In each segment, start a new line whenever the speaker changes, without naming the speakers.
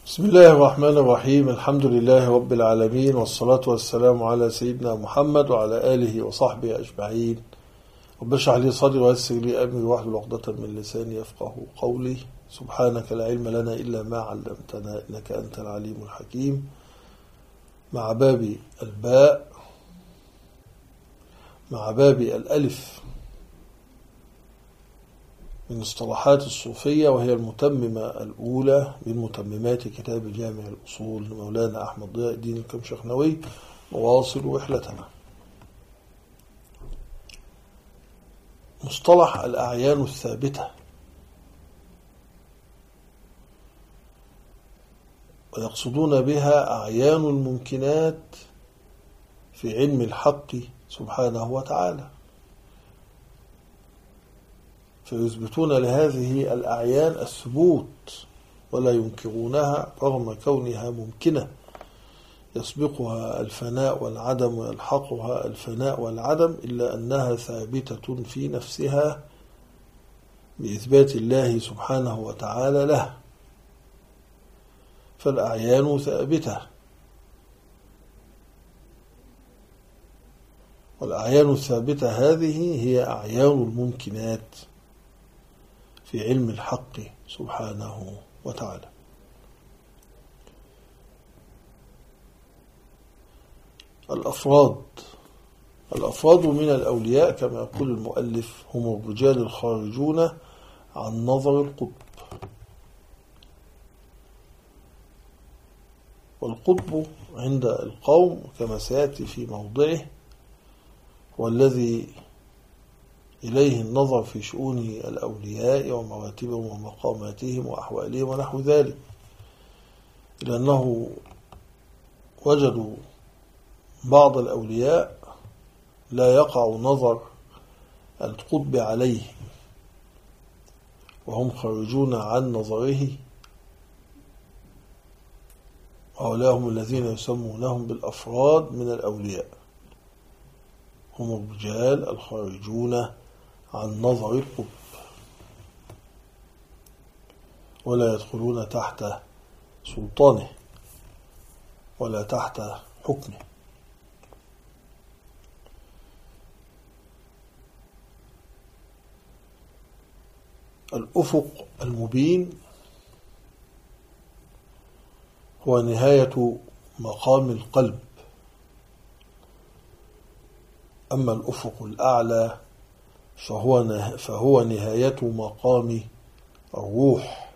بسم الله الرحمن الرحيم. الحمد لله رب العالمين، والصلاة والسلام على سيدنا محمد وعلى آله وصحبه أجمعين. رب اشرح لي صدري ويسر لي أمري واحلل عقدة من لساني يفقه قولي. سبحانك لا علم لنا إلا ما علمتنا إنك أنت العليم الحكيم. مع باب الباء، مع باب الألف من اصطلاحات الصوفية، وهي المتممة الأولى من متممات كتاب جامع الأصول لمولانا أحمد ضياء الدين الكمشخنوي. نواصل رحلتنا. مصطلح الأعيان الثابتة، ويقصدون بها أعيان الممكنات في علم الحق سبحانه وتعالى، فيثبتون لهذه الأعيان الثبوت ولا ينكرونها رغم كونها ممكنة، يسبقها الفناء والعدم ويلحقها الفناء والعدم، إلا أنها ثابتة في نفسها بإثبات الله سبحانه وتعالى له. فالأعيان ثابتة، والأعيان الثابتة هذه هي أعيان الممكنات في علم الحق سبحانه وتعالى. الأفراد من الأولياء كما يقول المؤلف هم الرجال الخارجون عن نظر القطب. والقطب عند القوم كما سيأتي في موضعه والذي إليه النظر في شؤون الأولياء ومراتبهم ومقاماتهم وأحوالهم ونحو ذلك، لأنه وجدوا بعض الأولياء لا يقع نظر القطب عليه وهم خارجون عن نظره، وهؤلاء هم الذين يسمونهم بالأفراد من الأولياء، هم الرجال الخارجون عن نظر القطب ولا يدخلون تحت سلطانه ولا تحت حكمه. الأفق المبين هو نهاية مقام القلب، أما الأفق الأعلى فهو نهاية مقام الروح.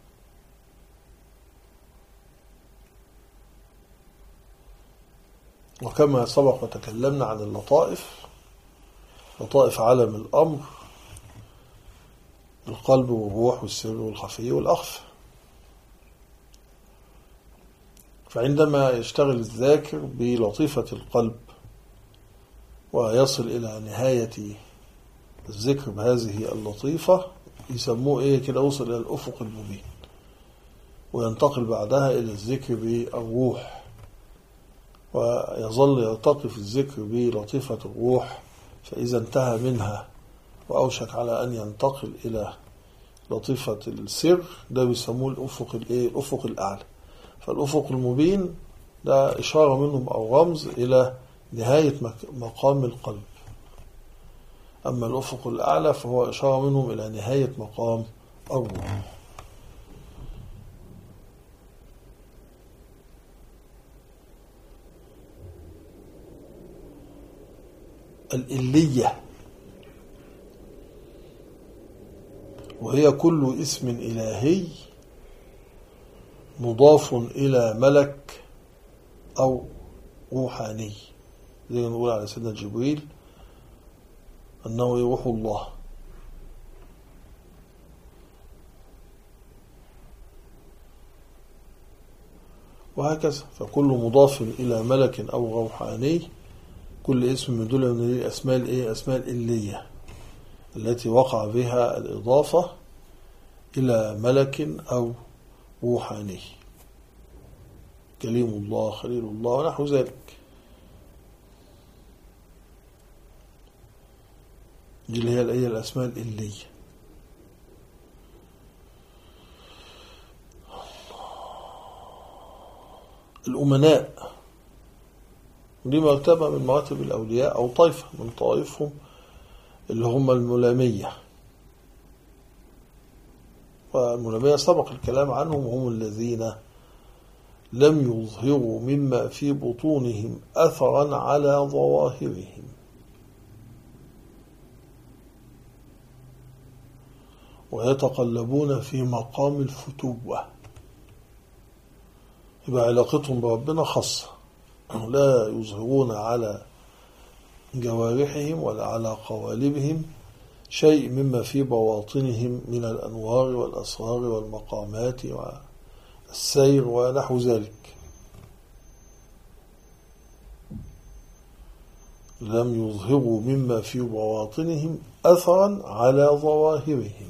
وكما سبق وتكلمنا عن لطائف عالم الأمر، القلب والروح والسر والخفي والأخفى. فعندما يشتغل الذاكر بلطيفة القلب ويصل إلى نهاية الذكر بهذه اللطيفة، يسموه كده وصل إلى الأفق المبين، وينتقل بعدها إلى الذكر بالروح، ويظل يرتقي في الذكر بلطيفة الروح، فإذا انتهى منها وأوشك على أن ينتقل إلى لطيفة السر، ده بيسموه الأفق الأعلى. فالأفق المبين ده إشارة منهم أو رمز إلى نهاية مقام القلب، أما الأفق الأعلى فهو إشارة منهم إلى نهاية مقام الروح. الإلية، وهي كل اسم إلهي مضاف إلى ملك أو روحاني، زي ما نقول على سيدنا جبريل أنه روح الله. وهكذا، فكل مضاف إلى ملك أو روحاني، كل اسم من دول من الأسماء أسماء الإلية التي وقع بها الإضافة إلى ملك أو روحاني، كليم الله، خليل الله، ونحو ذلك. دي اللي هي الأسماء الإلية. الأمناء، دي مرتبة من مراتب الأولياء أو طائفة من طائفهم اللي هم الملامية. والملامية سبق الكلام عنهم، هم الذين لم يظهروا مما في بطونهم أثرا على ظواهرهم. ويتقلبون في مقام الفتوة، يبقى علاقتهم بربنا خاصة، لا يظهرون على جوارحهم ولا على قوالبهم شيء مما في بواطنهم من الأنوار والأسرار والمقامات والسير ونحو ذلك. لم يظهروا مما في بواطنهم أثرا على ظواهرهم.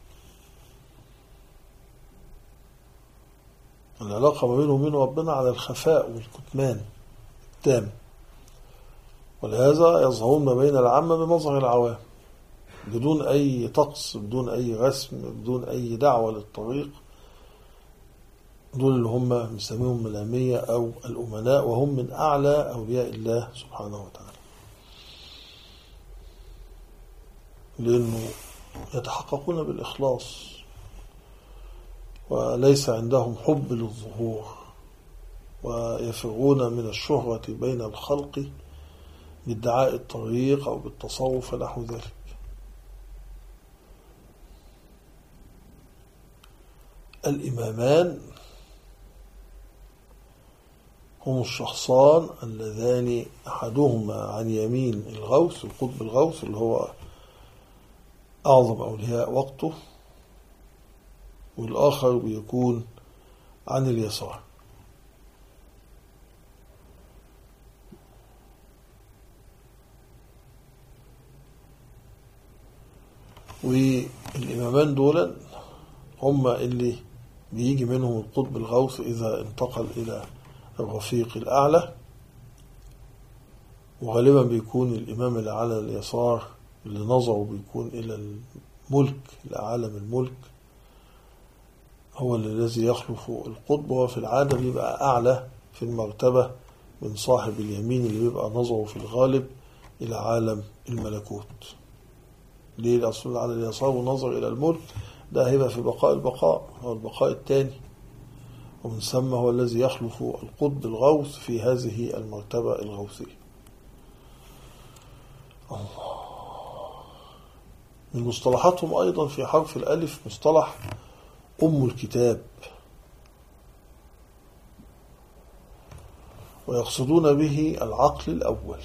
العلاقة ما بينهم وبين ربنا على الخفاء والكتمان التام، ولهذا يظهرون ما بين العامة بمظهر العوام بدون أي طقس، بدون أي رسم، بدون أي دعوة للطريق. دول اللي هم مسميهم ملامية أو الأمناء، وهم من أعلى أولياء الله سبحانه وتعالى، لأنه يتحققون بالإخلاص وليس عندهم حب للظهور، ويفرون من الشهرة بين الخلق بادعاء الطريق أو بالتصوف ونحو ذلك. الإمامان هم الشخصان اللذان أحدهما عن يمين الغوث، القطب الغوث اللي هو أعظم أولياء وقته، والآخر بيكون عن اليسار. والإمامان دول هم اللي بيجي منهم القطب الغوث إذا انتقل إلى الرفيق الأعلى، وغالبا بيكون الإمام اللي على اليسار اللي نظره بيكون إلى الملك، لعالم الملك، هو الذي يخلف القطب، وفي العادة بيبقى أعلى في المرتبة من صاحب اليمين اللي بيبقى نظره في الغالب إلى عالم الملكوت. ليه؟ الأصل على اليسار ونظر إلى الملك ده هيبقى في بقاء البقاء، هو البقاء الثاني، ومن ثم هو الذي يخلف القطب الغوث في هذه المرتبة الغوثية. الله. من مصطلحاتهم أيضا في حرف الألف مصطلح أم الكتاب، ويقصدون به العقل الأول.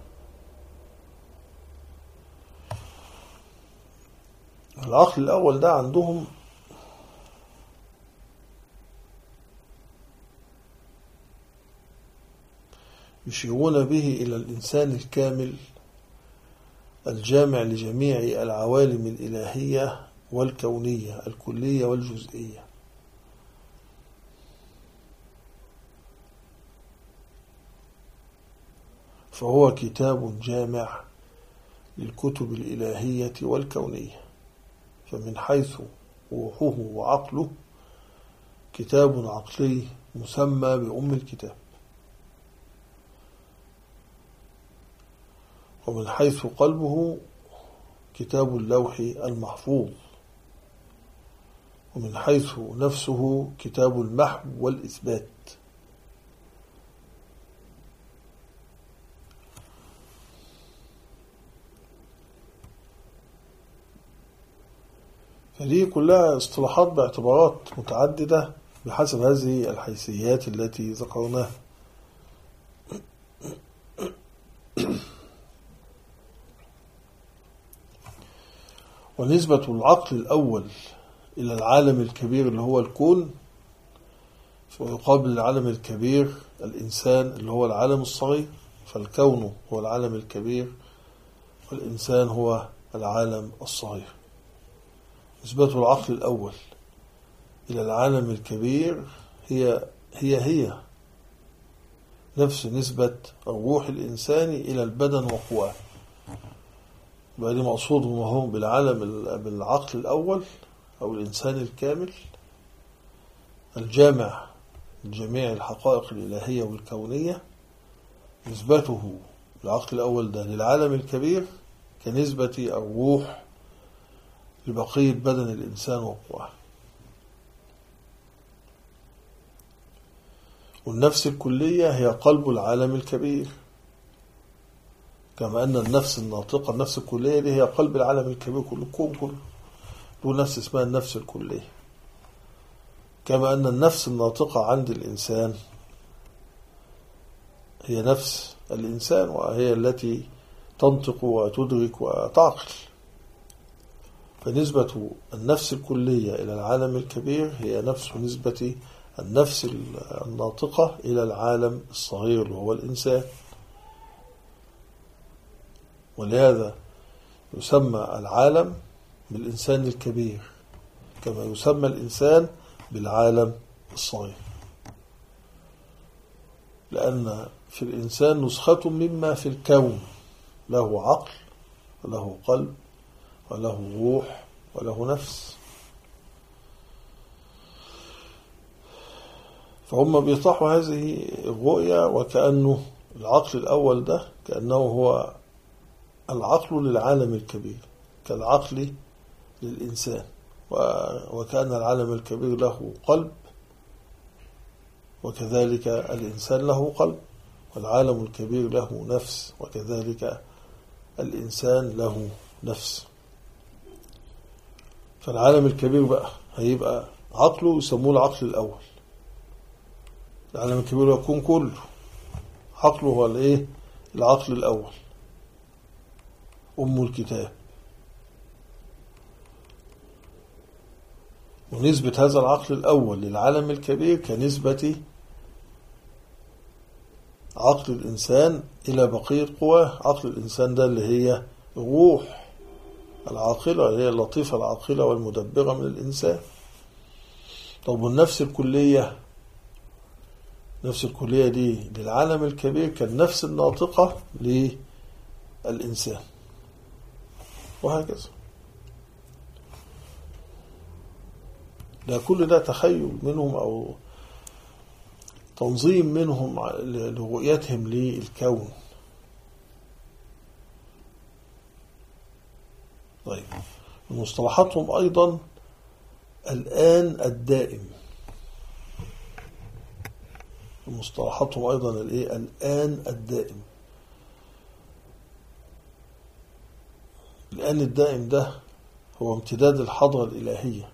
العقل الأول ده عندهم يشيرون به إلى الإنسان الكامل الجامع لجميع العوالم الإلهية والكونية الكلية والجزئية. فهو كتاب جامع للكتب الإلهية والكونية، فمن حيث روحه وعقله كتاب عقلي مسمى بأم الكتاب، ومن حيث قلبه كتاب اللوح المحفوظ، ومن حيث نفسه كتاب المحو والإثبات. فدي كلها اصطلاحات باعتبارات متعددة بحسب هذه الحيثيات التي ذكرناها. ونسبة العقل الأول إلى العالم الكبير اللي هو الكون، ويقابل العالم الكبير الإنسان اللي هو العالم الصغير، فالكون هو العالم الكبير والإنسان هو العالم الصغير. نسبة العقل الأول إلى العالم الكبير هي نفس نسبة الروح الإنساني إلى البدن وقواه. بقى دي مقصود هم بالعقل الأول أو الإنسان الكامل الجامع جميع الحقائق الإلهية والكونية، نسبته العقل الأول ده للعالم الكبير كنسبة الروح لبقية بدن الإنسان وقواه. والنفس الكلية هي قلب العالم الكبير، كما أن النفس الناطقة النفس الكلية دي هي قلب العالم الكبير كله، الكون كله له نفس اسمها النفس الكلية. كما أن النفس الناطقة عند الإنسان هي نفس الإنسان، وهي التي تنطق وتدرك وتعقل. فنسبة النفس الكلية إلى العالم الكبير هي نفس نسبة النفس الناطقة إلى العالم الصغير وهو الإنسان. ولهذا يسمى العالم بالإنسان الكبير كما يسمى الإنسان بالعالم الصغير، لأن في الإنسان نسخة مما في الكون، له عقل وله قلب وله روح وله نفس. فهم بيطرحوا هذه الرؤية وكأنه العقل الأول ده كأنه هو العقل للعالم الكبير كالعقل للإنسان، وكأن العالم الكبير له قلب وكذلك الإنسان له قلب، والعالم الكبير له نفس وكذلك الإنسان له نفس. فالعالم الكبير بقى هيبقى عقله يسموه العقل الأول. العالم الكبير يكون كله عقله هو الايه؟ العقل الأول، أم الكتاب. ونسبة هذا العقل الأول للعالم الكبير كنسبة عقل الإنسان إلى بقية قواه. عقل الإنسان ده اللي هي الروح العاقلة، اللي هي اللطيفة العاقلة والمدبرة من الإنسان. طب والنفس الكلية، نفس الكلية دي للعالم الكبير كالنفس الناطقة للإنسان، وهكذا. ده كل ده تخيل منهم أو تنظيم منهم لرؤيتهم للكون. طيب، مصطلحاتهم أيضا الآن الدائم. مصطلحاتهم أيضا الآن الدائم. الآن الدائم ده هو امتداد الحضرة الإلهية،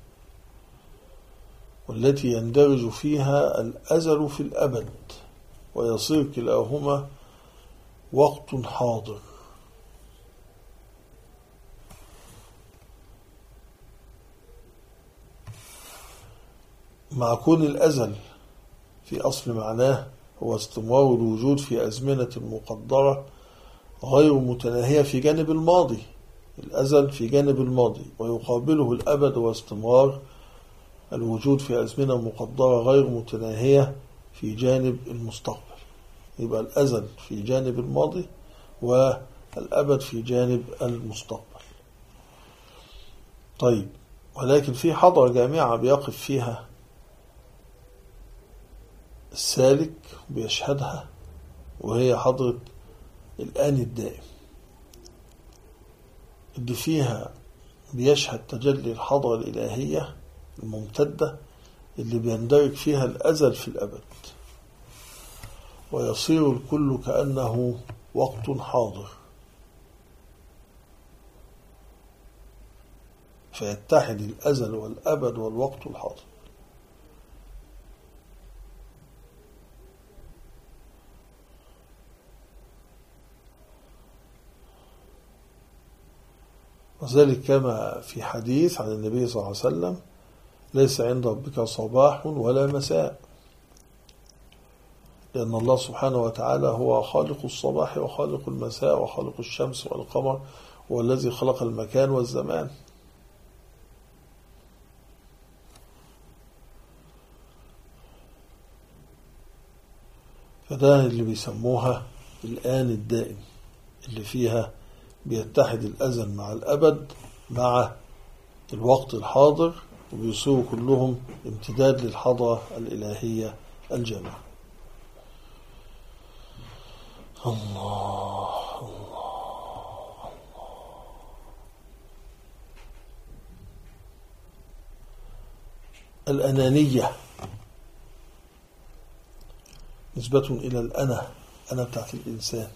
والتي يندرج فيها الأزل في الأبد، ويصير كلاهما وقت حاضر. مع كون الأزل في أصل معناه هو استمرار الوجود في أزمنة مقدرة غير متناهية في جانب الماضي. الأزل في جانب الماضي، ويقابله الأبد واستمرار الوجود في أزمنة مقدرة غير متناهية في جانب المستقبل. يبقى الأزل في جانب الماضي والأبد في جانب المستقبل. طيب، ولكن في حضرة جامعة بيقف فيها السالك بيشهدها، وهي حضرة الآن الدائم، اللي فيها بيشهد تجلي الحضرة الإلهية الممتدة، اللي بيندرج فيها الأزل في الأبد، ويصير الكل كأنه وقت حاضر، فيتحد الأزل والأبد والوقت الحاضر. وذلك كما في حديث عن النبي صلى الله عليه وسلم: ليس عند ربك صباح ولا مساء، لأن الله سبحانه وتعالى هو خالق الصباح وخالق المساء وخالق الشمس والقمر، هو الذي خلق المكان والزمان. فده اللي بيسموها الآن الدائم، اللي فيها بيتحد الأزل مع الأبد مع الوقت الحاضر، وبيصيروا كلهم امتداد للحضرة الإلهية الجامع. الله الله. الأنانية نسبة إلى الأنا، أنا بتاعت الإنسان،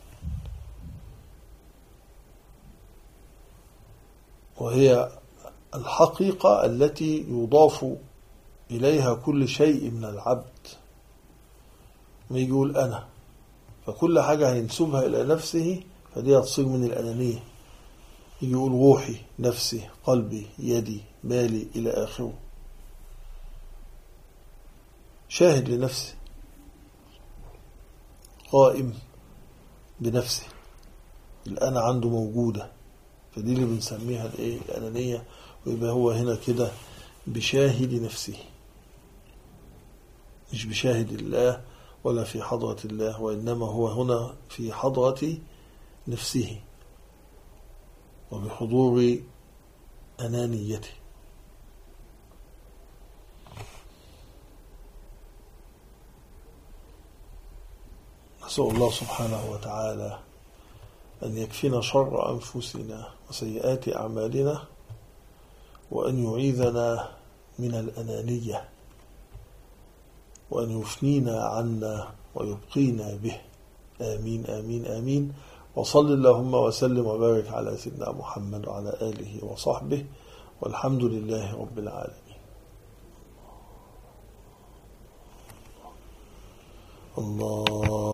وهي الحقيقة التي يضاف إليها كل شيء من العبد. ما يقول أنا، فكل حاجة هينسبها إلى نفسه فدي هتصير من الأنانية. يقول روحي، نفسي، قلبي، يدي، مالي، إلى آخره. شاهد لنفسه، قائم بنفسه، الأنا عنده موجودة، فدي اللي بنسميها الأنانية. ويبقى هو هنا كده بشاهد نفسه، مش بشاهد الله ولا في حضرة الله، وإنما هو هنا في حضرة نفسه وبحضور أنانيته. نسأل الله سبحانه وتعالى أن يكفينا شر أنفسنا وسيئات أعمالنا، وأن يعيذنا من الأنانية، وأن يفنينا عنا ويبقينا به. آمين آمين آمين. وصل اللهم وسلم وبارك على سيدنا محمد وعلى آله وصحبه، والحمد لله رب العالمين. الله.